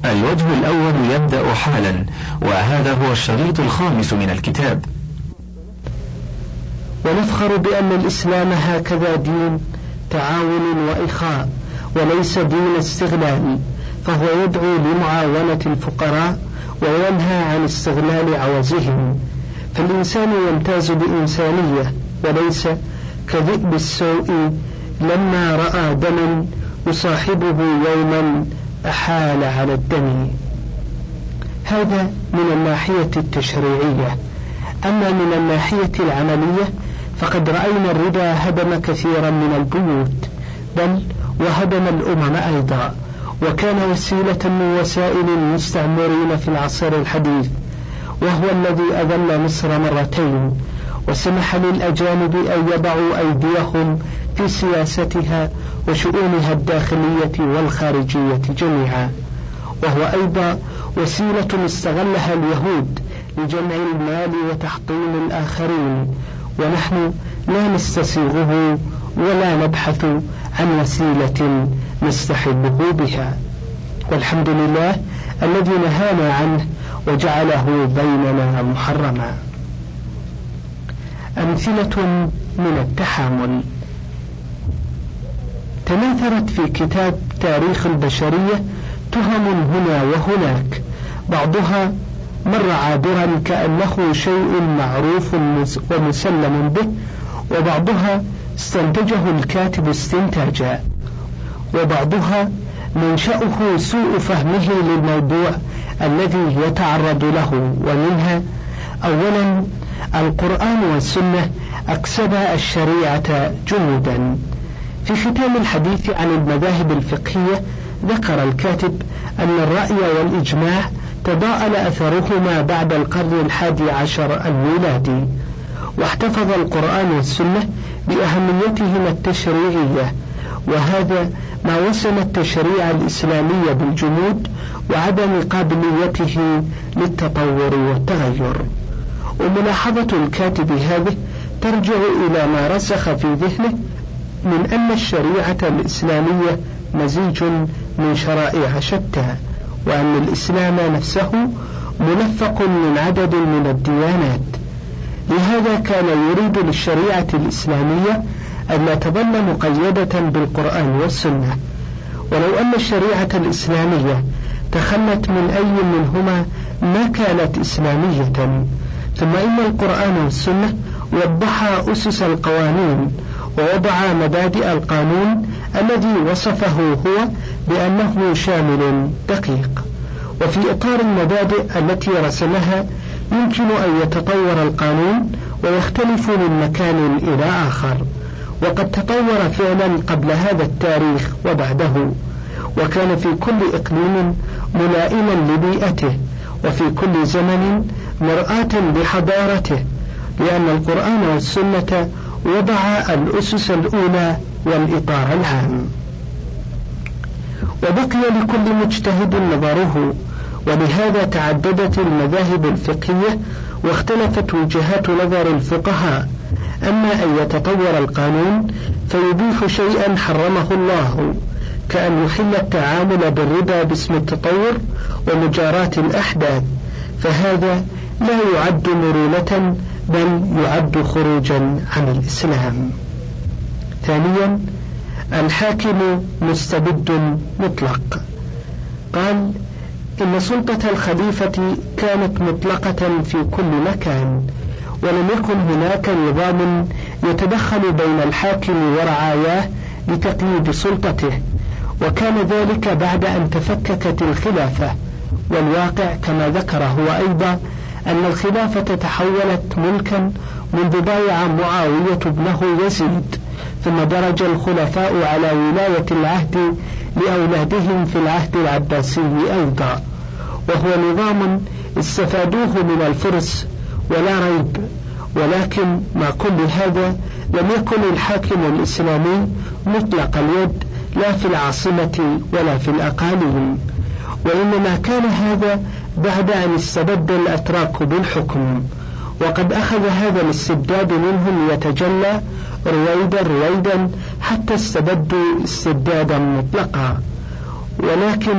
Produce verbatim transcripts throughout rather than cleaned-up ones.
الوجه الأول يبدأ حالا، وهذا هو الشريط الخامس من الكتاب. ونفخر بأن الإسلام هكذا دين تعاون وإخاء وليس دين استغلال، فهو يدعو لمعاونة الفقراء وينهى عن استغلال عوزهم، فالإنسان يمتاز بإنسانية وليس كذئب السوء لما رأى دما يصاحبه يوما أحال على الدم. هذا من الناحية التشريعية. أما من الناحية العملية فقد رأينا الربا هدم كثيرا من البيوت، بل وهدم الأمم أيضا، وكان وسيلة من وسائل المستعمرين في العصر الحديث، وهو الذي أذل مصر مرتين وسمح للأجانب أن يضعوا أيديهم في سياستها وشؤونها الداخلية والخارجية جميعا، وهو أيضا وسيلة استغلها اليهود لجمع المال وتحطيم الآخرين، ونحن لا نستسيغه ولا نبحث عن وسيلة نستحله بها، والحمد لله الذي نهانا عنه وجعله بيننا محرما. أمثلة من التحامل. تناثرت في كتاب تاريخ البشرية تهم هنا وهناك، بعضها مر عابرا كأنه شيء معروف ومسلم به، وبعضها استنتجه الكاتب استنتاجا، وبعضها منشأه سوء فهمه للموضوع الذي يتعرض له. ومنها أولا القرآن والسنة أكسبا الشريعة جمودا. في ختام الحديث عن المذاهب الفقهية ذكر الكاتب أن الرأي والإجماع تضاءل أثرهما بعد القرن الحادي عشر الميلادي، واحتفظ القرآن والسنة بأهميتهما التشريعية، وهذا ما وسم التشريع الإسلامي بالجمود وعدم قابليته للتطور والتغير. وملاحظة الكاتب هذه ترجع إلى ما رسخ في ذهنه من أن الشريعة الإسلامية مزيج من شرائع شتى، وأن الإسلام نفسه ملفق من عدد من الديانات. لهذا كان يريد للشريعة الإسلامية أن لا تظل مقيدة بالقرآن والسنة، ولو أن الشريعة الإسلامية تخلت من أي منهما ما كانت إسلامية. ثم إن القرآن والسنة وضحا أسس القوانين ووضع مبادئ القانون الذي وصفه هو بأنه شامل دقيق، وفي إطار المبادئ التي رسمها يمكن أن يتطور القانون ويختلف من مكان إلى آخر، وقد تطور فعلا قبل هذا التاريخ وبعده، وكان في كل إقليم ملائما لبيئته، وفي كل زمن مرآة لحضارته، لأن القرآن والسنة وضع الأسس الأولى والإطار العام. وبقي لكل مجتهد نظره، ولهذا تعددت المذاهب الفقهية واختلفت وجهات نظر الفقهاء. أما أن يتطور القانون فيبيح شيئا حرمه الله، كأن يحل التعامل بالربا باسم التطور ومجاراة الأحداث، فهذا لا يعد مرونة بل يعد خروجا عن الإسلام. ثانيا الحاكم مستبد مطلق. قال إن سلطة الخليفة كانت مطلقة في كل مكان، ولم يكن هناك نظام يتدخل بين الحاكم ورعاياه لتقييد سلطته، وكان ذلك بعد أن تفككت الخلافة. والواقع كما ذكر هو أيضا أن الخلافة تحولت ملكا منذ بايع معاوية ابنه يزيد، ثم درج الخلفاء على ولاية العهد لأولادهم في العهد العباسي أيضا، وهو نظام استفادوه من الفرس ولا ريب. ولكن مع كل هذا لم يكن الحاكم الإسلامي مطلق اليد لا في العاصمة ولا في الأقاليم، وإنما كان هذا بعد أن استبد الأتراك بالحكم، وقد أخذ هذا الاستبداد منهم يتجلى رويدا رويدا حتى استبدوا استبدادا مطلقا. ولكن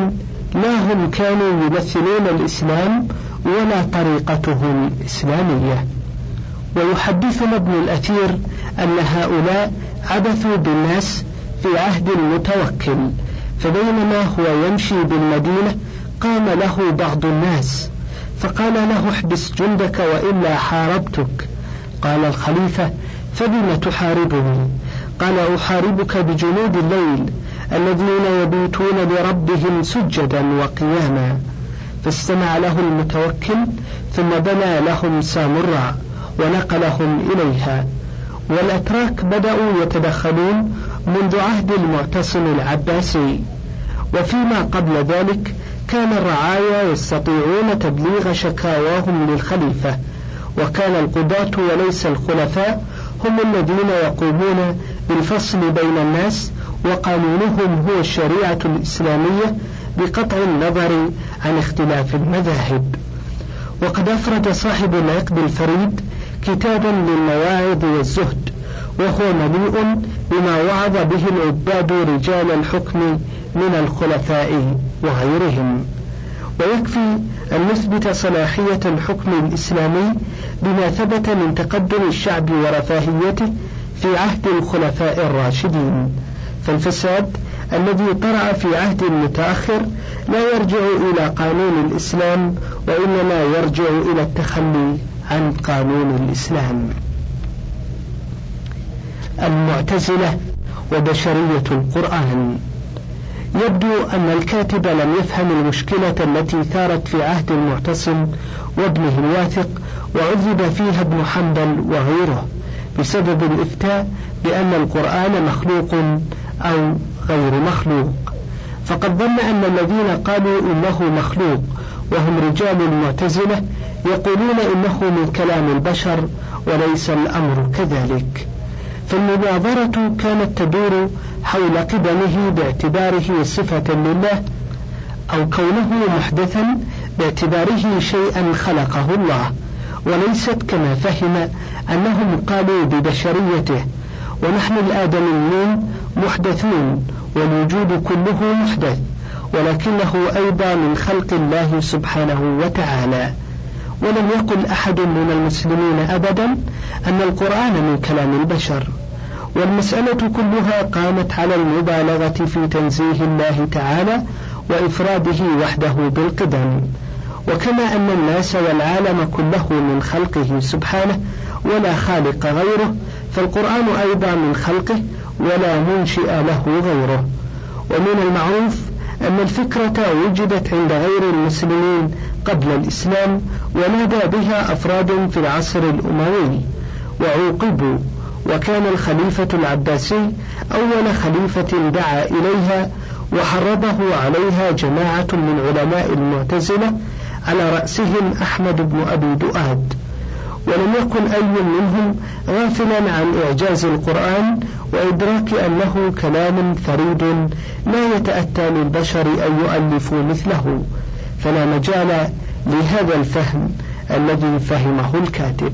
لا هم كانوا يمثلون الإسلام ولا طريقته الإسلامية. ويحدثنا ابن الأثير أن هؤلاء عبثوا بالناس في عهد المتوكل، فبينما هو يمشي بالمدينة قام له بعض الناس فقال له احبس جندك وإلا حاربتك. قال الخليفة فبم تحاربني؟ قال أحاربك بجنود الليل الذين يبيتون لربهم سجدا وقياما. فاستمع له المتوكل ثم بنى لهم سامراء ونقلهم إليها. والأتراك بدأوا يتدخلون منذ عهد المعتصم العباسي، وفيما قبل ذلك كان الرعايا يستطيعون تبليغ شكاواهم للخليفة، وكان القضاة وليس الخلفاء هم الذين يقومون بالفصل بين الناس، وقانونهم هو الشريعة الإسلامية بقطع النظر عن اختلاف المذاهب. وقد أفرد صاحب العقد الفريد كتابا للمواعظ والزهد، وهو مليء بما وعظ به العباد رجال الحكم من الخلفاء وغيرهم. ويكفي أن نثبت صلاحية الحكم الإسلامي بما ثبت من تقدم الشعب ورفاهيته في عهد الخلفاء الراشدين، فالفساد الذي طرأ في عهد متأخر لا يرجع إلى قانون الإسلام، وإنما يرجع إلى التخلي عن قانون الإسلام. المعتزلة وبشرية القرآن. يبدو أن الكاتب لم يفهم المشكلة التي ثارت في عهد المعتصم وابنه الواثق، وعذب فيها ابن حنبل وغيره بسبب الإفتاء بأن القرآن مخلوق أو غير مخلوق. فقد ظن أن الذين قالوا إنه مخلوق وهم رجال المعتزلة يقولون إنه من كلام البشر، وليس الأمر كذلك. فالمناظرة كانت تدور حول قدمه باعتباره صفة لله، أو كونه محدثا باعتباره شيئا خلقه الله، وليست كما فهم أنهم قالوا ببشريته. ونحن الآدميون محدثون، والوجود كله محدث، ولكنه أيضا من خلق الله سبحانه وتعالى. ولم يقل أحد من المسلمين أبدا أن القرآن من كلام البشر. والمسألة كلها قامت على المبالغة في تنزيه الله تعالى وإفراده وحده بالقدم. وكما أن الناس والعالم كله من خلقه سبحانه ولا خالق غيره، فالقرآن أيضا من خلقه ولا منشئ له غيره. ومن المعروف أن الفكرة وجدت عند غير المسلمين قبل الإسلام، ونادى بها أفراد في العصر الأموي وعوقبوا، وكان الخليفة العباسي أول خليفة دعا إليها، وحرضه عليها جماعة من علماء المعتزلة على رأسهم أحمد بن أبي دؤاد. ولم يكن أي منهم غافلا عن إعجاز القرآن وإدراك أنه كلام فريد لا يتأتى للبشر أن يؤلفوا مثله، فلا مجال لهذا الفهم الذي فهمه الكاتب.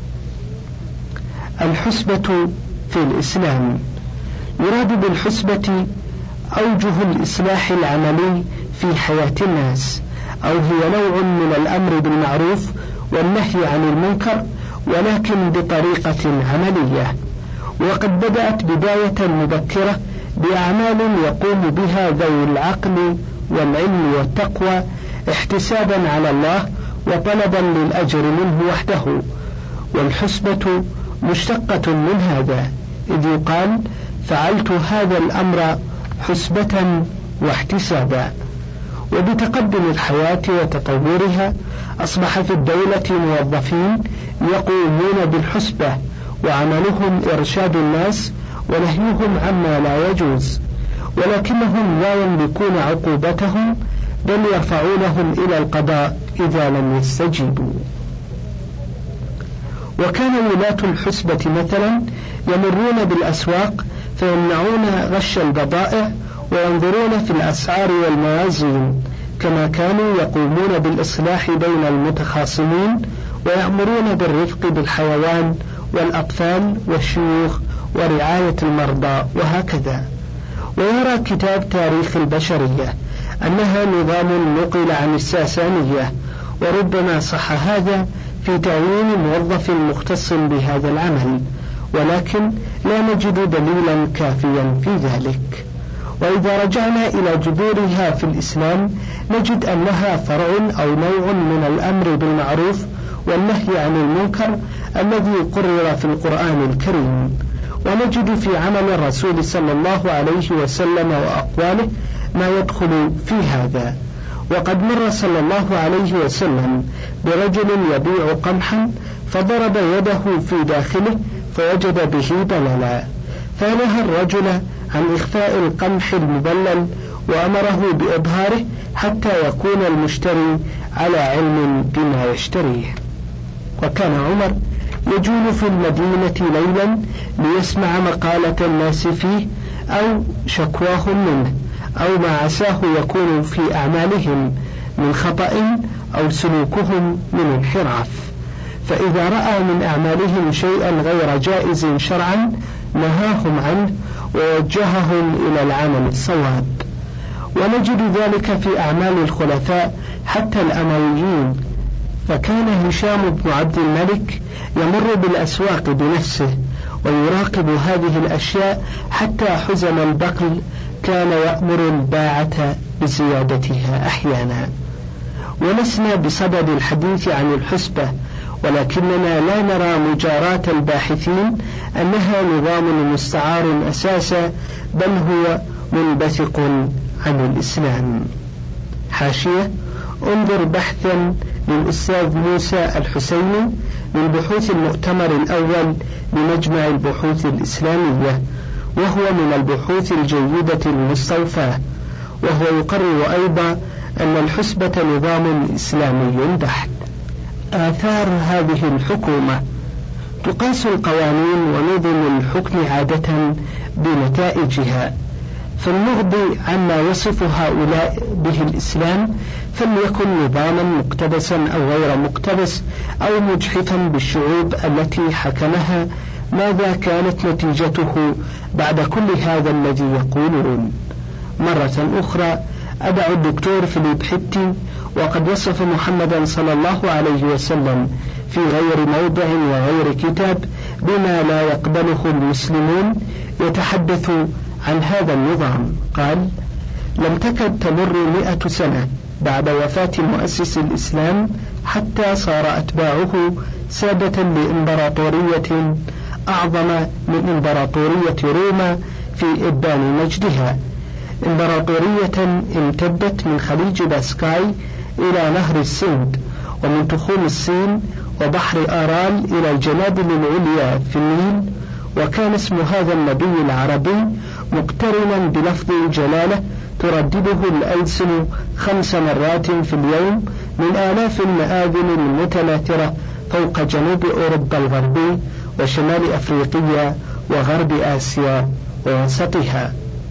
الحسبة في الإسلام. يراد بالحسبة أوجه الإصلاح العملي في حياة الناس، أو هي نوع من الأمر بالمعروف والنهي عن المنكر، ولكن بطريقة عملية. وقد بدأت بداية مبكرة بأعمال يقوم بها ذوي العقل والعلم والتقوى احتسابا على الله وطلبا للأجر منه وحده. والحسبة مشتقة من هذا، إذ يقال فعلت هذا الأمر حسبة واحتسابا. وبتقدم الحياة وتطورها أصبح في الدولة موظفين يقومون بالحسبة، وعملهم إرشاد الناس ونهيهم عما لا يجوز، ولكنهم لا يملكون عقوبتهم، بل يرفعونهم إلى القضاء إذا لم يستجيبوا. وكان ولاة الحسبة مثلا يمرون بالأسواق فيمنعون غش البضائع وينظرون في الأسعار والموازين، كما كانوا يقومون بالإصلاح بين المتخاصمين ويأمرون بالرفق بالحيوان والأطفال والشيوخ ورعاية المرضى، وهكذا. ويرى كتاب تاريخ البشرية أنها نظام نقل عن الساسانية، وربما صح هذا في تعيين موظف مختص بهذا العمل، ولكن لا نجد دليلا كافيا في ذلك. وإذا رجعنا إلى جذورها في الإسلام نجد أنها فرع أو نوع من الأمر بالمعروف والنهي عن المنكر الذي قرر في القرآن الكريم، ونجد في عمل الرسول صلى الله عليه وسلم وأقواله ما يدخل في هذا. وقد مر صلى الله عليه وسلم برجل يبيع قمحا فضرب يده في داخله فوجد به بللا، فنهى الرجل عن إخفاء القمح المبلل وأمره بإظهاره حتى يكون المشتري على علم بما يشتريه. وكان عمر يجول في المدينة ليلا ليسمع مقالة الناس فيه أو شكواهم منه أو ما عساه يكون في أعمالهم من خطأ أو سلوكهم من انحراف، فإذا رأى من أعمالهم شيئا غير جائز شرعا نهاهم عنه ووجههم إلى العمل الصواب. ونجد ذلك في أعمال الخلفاء حتى الأمويين، فكان هشام بن عبد الملك يمر بالأسواق بنفسه ويراقب هذه الأشياء حتى حزم البقل كان يأمر الباعة بزيادتها أحيانا. ولسنا بصدد الحديث عن الحسبة، ولكننا لا نرى مجاراة الباحثين أنها نظام مستعار أساسا، بل هو منبثق عن الإسلام. حاشية: انظر بحثا للأستاذ موسى الحسيني من بحوث المؤتمر الأول لمجمع البحوث الإسلامية، وهو من البحوث الجيدة المستوفاة، وهو يقرر أيضا أن الحسبة نظام إسلامي بحت. آثار هذه الحكومة: تقاس القوانين ونظم الحكم عادة بنتائجها، فالمغضي عما يصف هؤلاء به الإسلام فليكن نظاما مقتبسا أو غير مقتبس أو مجحفا بالشعوب التي حكمها، ماذا كانت نتيجته بعد كل هذا الذي يقولون؟ مرة أخرى أدعو الدكتور فيليب حتي وقد وصف محمدا صلى الله عليه وسلم في غير موضع وغير كتاب بما لا يقبله المسلمون يتحدث عن هذا النظام. قال: لم تكد تمر مئة سنة بعد وفاة مؤسس الإسلام حتى صار أتباعه سادة لإمبراطورية أعظم من إمبراطورية روما في إبان مجدها، إمبراطورية امتدت من خليج باسكاي إلى نهر السند، ومن تخوم الصين وبحر آرال إلى الجنادل العليا في النيل. وكان اسم هذا النبي العربي مقترنا بلفظ الجلالة تردده الألسن خمس مرات في اليوم من آلاف المآذن المتناثرة فوق جنوب أوروبا الغربي وشمال أفريقيا وغرب آسيا ووسطها.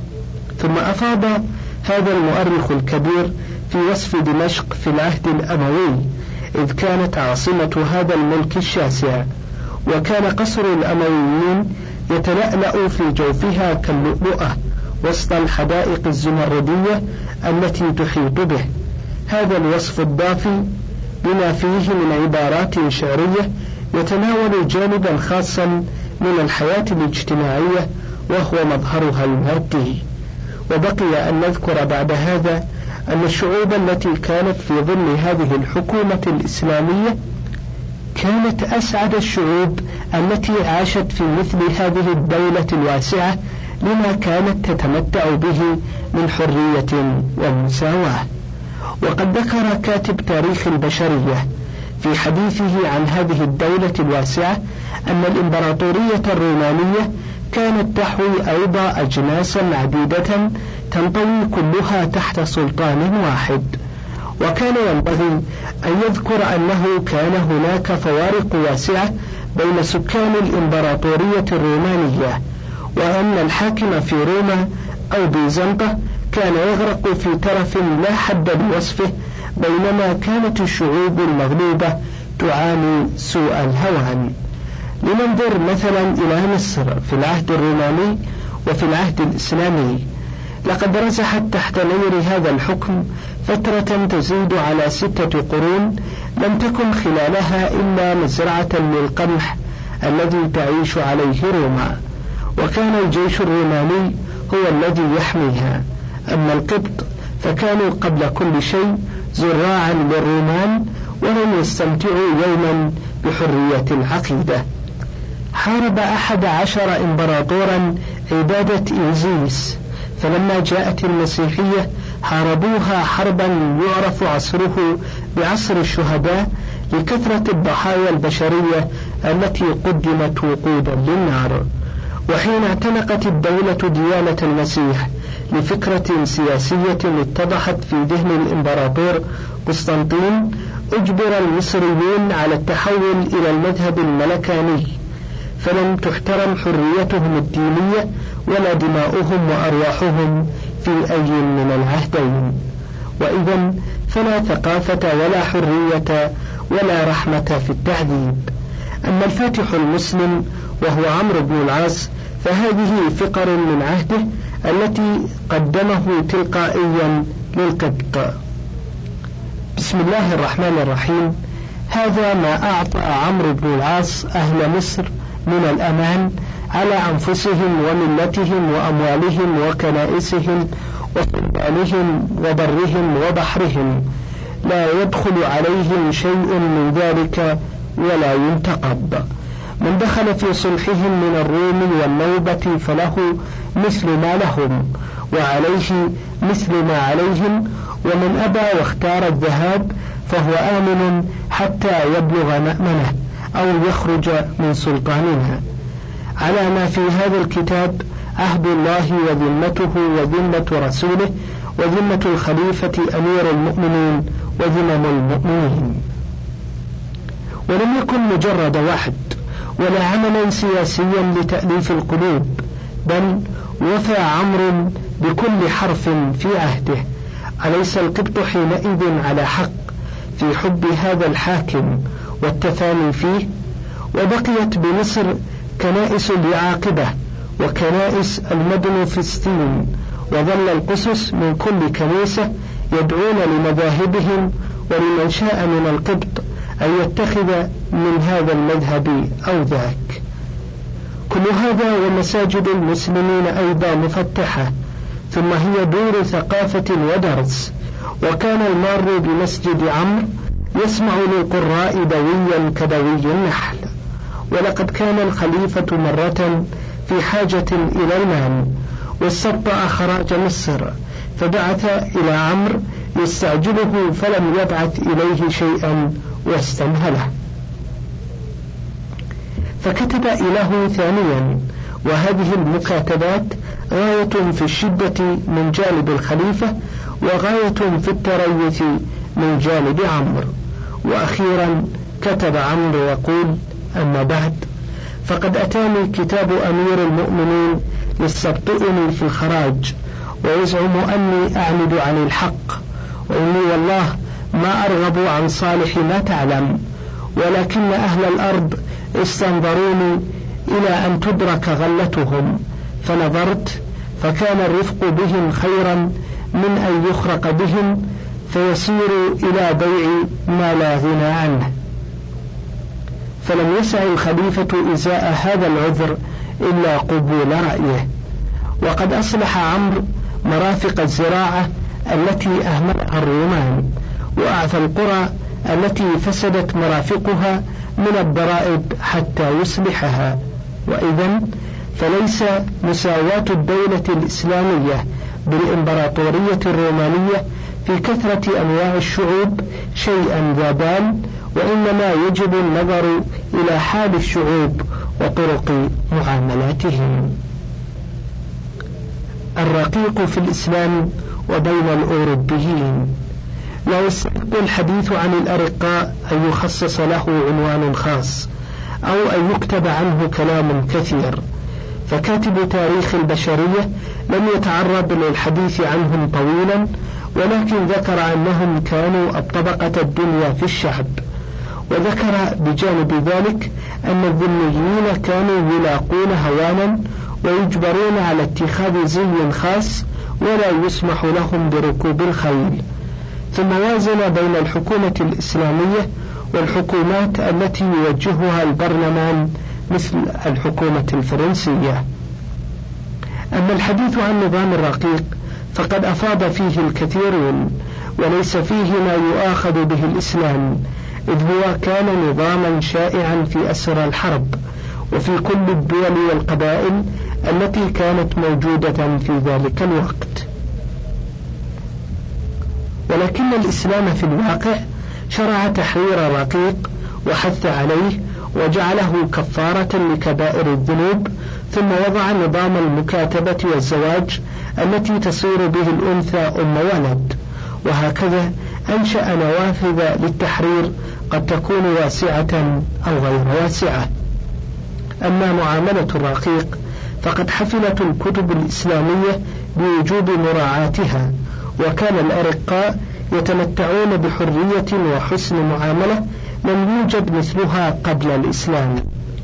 ثم أفاض هذا المؤرخ الكبير في وصف دمشق في العهد الأموي، إذ كانت عاصمة هذا الملك الشاسع، وكان قصر الأمويين يتلألأ في جوفها كاللؤلؤة وسط الحدائق الزمردية التي تحيط به. هذا الوصف الضافي بما فيه من عبارات شعرية يتناول جانبا خاصا من الحياة الاجتماعية وهو مظهرها المادي. وبقي أن نذكر بعد هذا أن الشعوب التي كانت في ظل هذه الحكومة الإسلامية كانت أسعد الشعوب التي عاشت في مثل هذه الدولة الواسعة لما كانت تتمتع به من حرية ومساواة. وقد ذكر كاتب تاريخ البشرية في حديثه عن هذه الدولة الواسعة أن الإمبراطورية الرومانية كانت تحوي أيضا أجناسا عديدة تنطوي كلها تحت سلطان واحد. وكان ينبغي أن يذكر أنه كان هناك فوارق واسعة بين سكان الإمبراطورية الرومانية، وأن الحاكم في روما أو بيزنطة كان يغرق في ترف لا حد لوصفه، بينما كانت الشعوب المغلوبة تعاني سوء الهوان. لننظر مثلا إلى مصر في العهد الروماني وفي العهد الإسلامي، لقد رزحت تحت نير هذا الحكم فترة تزيد على ستة قرون لم تكن خلالها إلا مزرعة للقمح الذي تعيش عليه روما، وكان الجيش الروماني هو الذي يحميها. أما القبط فكانوا قبل كل شيء زراعا للرومان، ولم يستمتعوا يوما بحرية العقيدة. حارب أحد عشر إمبراطورا عبادة إيزيس، فلما جاءت المسيحية حاربوها حربا يعرف عصره بعصر الشهداء لكثرة الضحايا البشرية التي قدمت وقودا للنار. وحين اعتنقت الدولة ديانة المسيح لفكرة سياسية اتضحت في ذهن الإمبراطور قسطنطين، أجبر المصريون على التحول إلى المذهب الملكاني، فلم تحترم حريتهم الدينية ولا دماؤهم وأرواحهم في أي من العهدين، وإذا فلا ثقافة ولا حرية ولا رحمة في التعذيب. أما الفاتح المسلم وهو عمرو بن العاص فهذه فقر من عهده التي قدمه تلقائيا للقبط. بسم الله الرحمن الرحيم. هذا ما أعطى عمرو بن العاص أهل مصر من الأمان على أنفسهم وملتهم وأموالهم وكنائسهم وصلبانهم وبرهم وبحرهم، لا يدخل عليهم شيء من ذلك ولا ينتقب. من دخل في صلحهم من الروم والنوبة فله مثل ما لهم وعليه مثل ما عليهم، ومن أبى واختار الذهاب فهو آمن حتى يبلغ مأمنه أو يخرج من سلطاننا. على ما في هذا الكتاب عهد الله وذمته وذمة رسوله وذمة الخليفة أمير المؤمنين وذمم المؤمنين. ولم يكن مجرد وحد ولا عملا سياسيا لتأليف القلوب، بل وفى عمرو بكل حرف في عهده. أليس القبط حينئذ على حق في حب هذا الحاكم والتفاني فيه؟ وبقيت بمصر كنائس العاقبة وكنائس المدن فلسطين، وظل القسس من كل كنيسة يدعون لمذاهبهم، ولمن شاء من القبط أن يتخذ من هذا المذهب أو ذاك. كل هذا ومساجد المسلمين أيضا مفتحة، ثم هي دور ثقافة ودرس. وكان المار بمسجد عمرو يسمع للقراء دويا كدوي النحل. ولقد كان الخليفة مرة في حاجة إلى المال واستبطأ خراج مصر، فبعث إلى عمرو يستعجله فلم يبعث إليه شيئا واستمهله، فكتب إليه ثانيا. وهذه المكاتبات غاية في الشدة من جانب الخليفة وغاية في التريث من جانب عمرو. وأخيرا كتب عمرو يقول: أما بعد، فقد أتاني كتاب أمير المؤمنين يستبطئني في الخراج ويزعم أني أعمد عن الحق، وإني والله ما أرغب عن صالح ما تعلم، ولكن أهل الأرض استنظروني إلى أن تدرك غلتهم، فنظرت فكان الرفق بهم خيرا من أن يخرق بهم فيصيروا إلى بيع ما لا غنى عنه. فلم يسع الخليفة إزاء هذا العذر إلا قبول رأيه. وقد أصلح عمرو مرافق الزراعة التي أهملها الرومان، وأعفى القرى التي فسدت مرافقها من الضرائب حتى يصلحها. وإذا فليس مساواة الدولة الإسلامية بالإمبراطورية الرومانية في كثرة أنواع الشعوب شيئا ذا بال، وإنما يجب النظر إلى حال الشعوب وطرق معاملاتهم. الرقيق في الإسلام وبين الأوروبيين. لا يستحق الحديث عن الأرقاء أن يخصص له عنوان خاص أو أن يكتب عنه كلام كثير، فكاتب تاريخ البشرية لم يتعرض للحديث عنهم طويلا، ولكن ذكر أنهم كانوا الطبقة الدنيا في الشعب، وذكر بجانب ذلك أن الذميين كانوا يلاقون هوانا ويجبرون على اتخاذ زي خاص ولا يسمح لهم بركوب الخيل. ثم وازن بين الحكومة الإسلامية والحكومات التي يوجهها البرلمان مثل الحكومة الفرنسية. أما الحديث عن نظام الرقيق فقد أفاض فيه الكثيرون، وليس فيه ما يؤاخذ به الإسلام، إذ هو كان نظاما شائعا في أسر الحرب وفي كل الدول والقبائل التي كانت موجودة في ذلك الوقت. ولكن الإسلام في الواقع شرع تحرير الرقيق وحث عليه وجعله كفارة لكبائر الذنوب، ثم وضع نظام المكاتبة والزواج التي تصير به الأنثى أم ولد، وهكذا أنشأ نوافذ للتحرير قد تكون واسعة أو غير واسعة. أما معاملة الرقيق فقد حفلت الكتب الإسلامية بوجوب مراعاتها، وكان الأرقاء يتمتعون بحرية وحسن معاملة لم يوجد مثلها قبل الإسلام.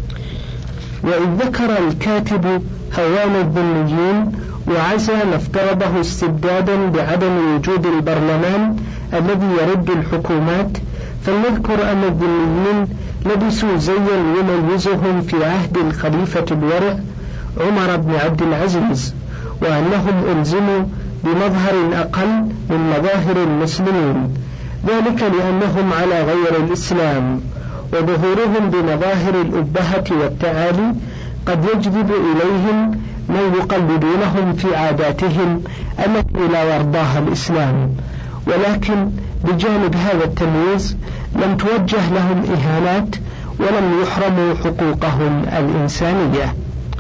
وإذ ذكر الكاتب هوان الذميين وعزى ما افترضه استبدادا بعدم وجود البرلمان الذي يرد الحكومات، فلنذكر أن الذميين لبسوا زيا يميزهم في عهد الخليفة الورع عمر بن عبد العزيز، وأنهم ألزموا بمظهر أقل من مظاهر المسلمين، ذلك لأنهم على غير الإسلام، وظهورهم بمظاهر الأبهة والتعالي قد يجذب إليهم من يقلدونهم في عاداتهم التي لا يرضاها الإسلام. ولكن بجانب هذا التمييز لم توجه لهم إهانات ولم يحرموا حقوقهم الإنسانية.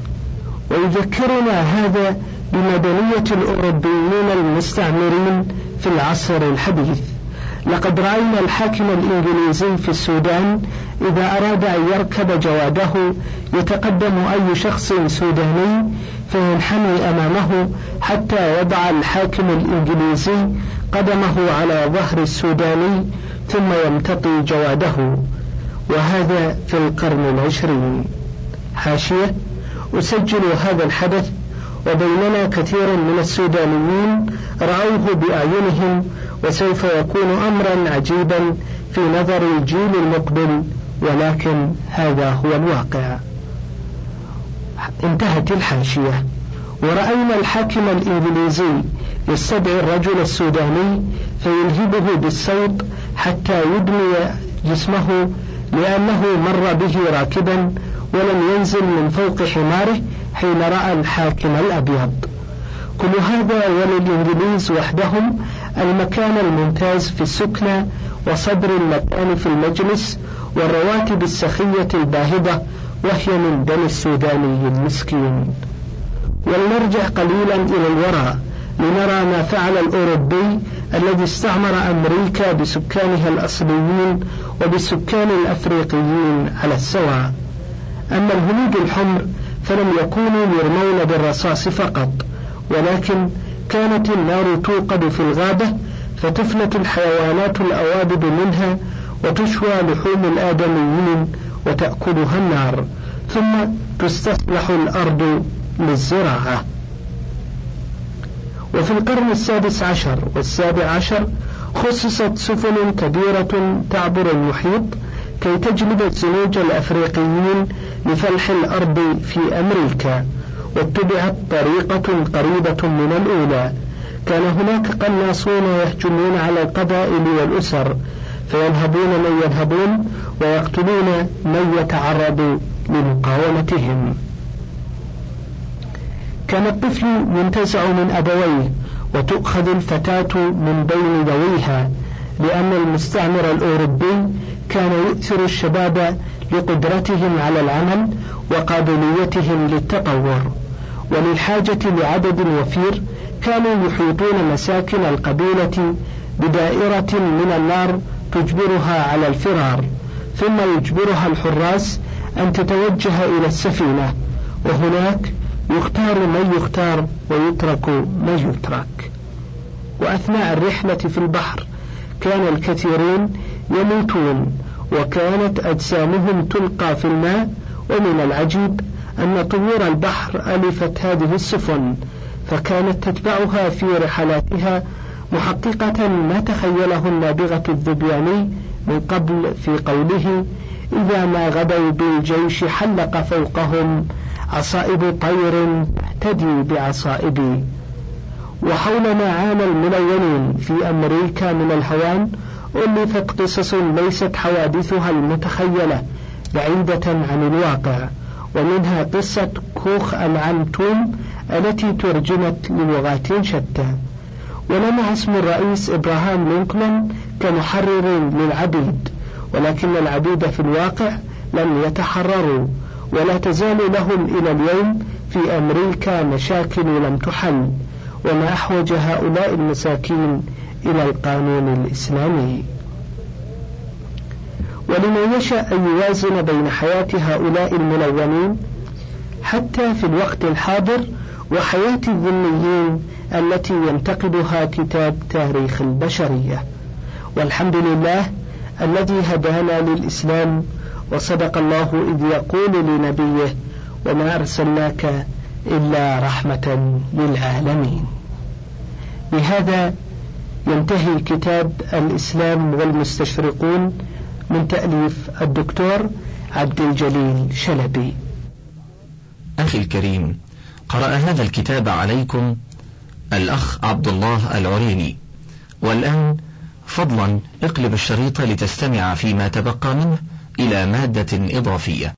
ويذكرنا هذا بمدنية الأوروبيين المستعمرين في العصر الحديث. لقد رأينا الحاكم الإنجليزي في السودان إذا أراد أن يركب جواده يتقدم أي شخص سوداني فينحني أمامه حتى يضع الحاكم الإنجليزي قدمه على ظهر السوداني ثم يمتطي جواده، وهذا في القرن العشرين. حاشية: أسجل هذا الحدث وبيننا كثير من السودانيين رأوه بأعينهم، وسوف يكون أمرا عجيبا في نظر الجيل المقبل، ولكن هذا هو الواقع. انتهت الحاشية. ورأينا الحاكم الإنجليزي يستدعي الرجل السوداني فيلهبه بالصوت حتى يدمي جسمه لأنه مر به راكبا ولم ينزل من فوق حماره حين رأى الحاكم الأبيض. كل هذا وللإنجليز وحدهم المكان الممتاز في السكنة وصدر المكان في المجلس والرواتب السخية الباهظة، وهي من دم السوداني المسكين. ولنرجع قليلا إلى الوراء لنرى ما فعل الأوروبي الذي استعمر أمريكا بسكانها الأصليين وبالسكان الأفريقيين على السواء. أما الهنود الحمر فلم يكونوا يرمون بالرصاص فقط، ولكن كانت النار توقد في الغابة فتفلت الحيوانات الأوابد منها وتشوى لحوم الآدميين وتأكلها النار، ثم تستصلح الأرض للزراعة. وفي القرن السادس عشر والسابع عشر خصصت سفن كبيرة تعبر المحيط كي تجلب الزنوج الأفريقيين لفلح الأرض في أمريكا، واتبعت طريقة قريبة من الأولى. كان هناك قناصون يهجمون على القبائل والأسر فينهبون من ينهبون ويقتلون من يتعرض لمقاومتهم. كان الطفل ينتزع من أبويه وتؤخذ الفتاة من بين ذويها، لأن المستعمر الأوروبي كان يؤثر الشباب لقدرتهم على العمل وقابليتهم للتطور. وللحاجة لعدد وفير كانوا يحيطون مساكن القبيلة بدائرة من النار تجبرها على الفرار، ثم يجبرها الحراس أن تتوجه إلى السفينة، وهناك يختار من يختار ويترك من يترك. وأثناء الرحلة في البحر كان الكثيرون يموتون، وكانت أجسامهم تلقى في الماء. ومن العجيب أن طيور البحر ألفت هذه السفن، فكانت تتبعها في رحلاتها محققة ما تخيله النابغة الذبياني من قبل في قوله: إذا ما غدوا بالجيش حلق فوقهم عصائب طير تهتدي بعصائبي. وحول ما عانى الملونين في أمريكا من الهوان ألفت قصص ليست حوادثها المتخيلة بعيدة عن الواقع، ومنها قصة كوخ العنتوم التي ترجمت للغات شتى. ولمع اسم الرئيس إبراهام لينكولن كمحرر للعبيد، ولكن العبيد في الواقع لم يتحرروا، ولا تزال لهم إلى اليوم في أمريكا مشاكل لم تحل، وما أحوج هؤلاء المساكين إلى القانون الإسلامي. ولمن يشاء أن يوازن بين حياة هؤلاء الملونين حتى في الوقت الحاضر وحياة الذميين التي ينتقدها كتاب تاريخ البشرية. والحمد لله الذي هدانا للإسلام، وصدق الله إذ يقول لنبيه: وما أرسلناك إلا رحمة للعالمين. بهذا ينتهي كتاب الإسلام والمستشرقون من تأليف الدكتور عبد الجليل شلبي. أخي الكريم، قرأ هذا الكتاب عليكم الأخ عبد الله العريني. والآن فضلا اقلب الشريط لتستمع فيما تبقى منه إلى مادة إضافية.